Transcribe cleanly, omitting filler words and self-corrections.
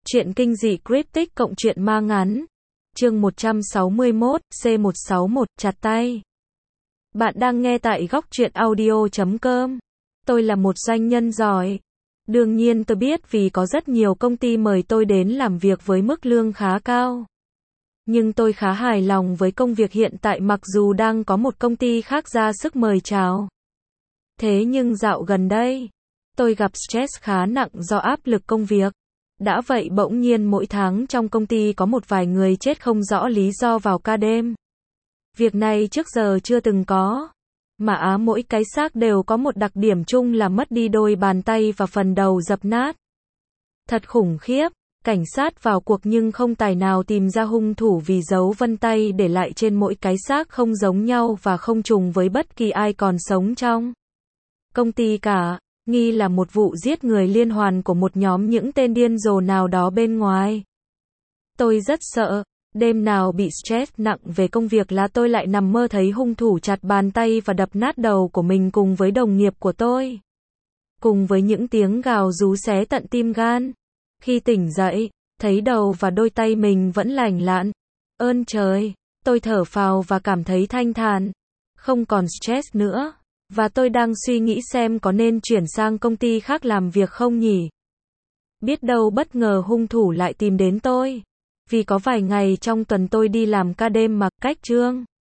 Truyện kinh dị cryptic cộng truyện ma ngắn. Chương 161, C161, chặt tay. Bạn đang nghe tại góc truyện audio.com. Tôi là một doanh nhân giỏi. Đương nhiên tôi biết vì có rất nhiều công ty mời tôi đến làm việc với mức lương khá cao. Nhưng tôi khá hài lòng với công việc hiện tại mặc dù đang có một công ty khác ra sức mời chào. Thế nhưng dạo gần đây, tôi gặp stress khá nặng do áp lực công việc. Đã vậy bỗng nhiên mỗi tháng trong công ty có một vài người chết không rõ lý do vào ca đêm. Việc này trước giờ chưa từng có. Mà mỗi cái xác đều có một đặc điểm chung là mất đi đôi bàn tay và phần đầu dập nát. Thật khủng khiếp, cảnh sát vào cuộc nhưng không tài nào tìm ra hung thủ vì dấu vân tay để lại trên mỗi cái xác không giống nhau và không trùng với bất kỳ ai còn sống trong công ty cả. Nghi là một vụ giết người liên hoàn của một nhóm những tên điên rồ nào đó bên ngoài. Tôi rất sợ, đêm nào bị stress nặng về công việc là tôi lại nằm mơ thấy hung thủ chặt bàn tay và đập nát đầu của mình cùng với đồng nghiệp của tôi. Cùng với những tiếng gào rú xé tận tim gan. Khi tỉnh dậy, thấy đầu và đôi tay mình vẫn lành lặn. Ơn trời, tôi thở phào và cảm thấy thanh thản. Không còn stress nữa. Và tôi đang suy nghĩ xem có nên chuyển sang công ty khác làm việc không nhỉ? Biết đâu bất ngờ hung thủ lại tìm đến tôi. Vì có vài ngày trong tuần tôi đi làm ca đêm mà cách trương.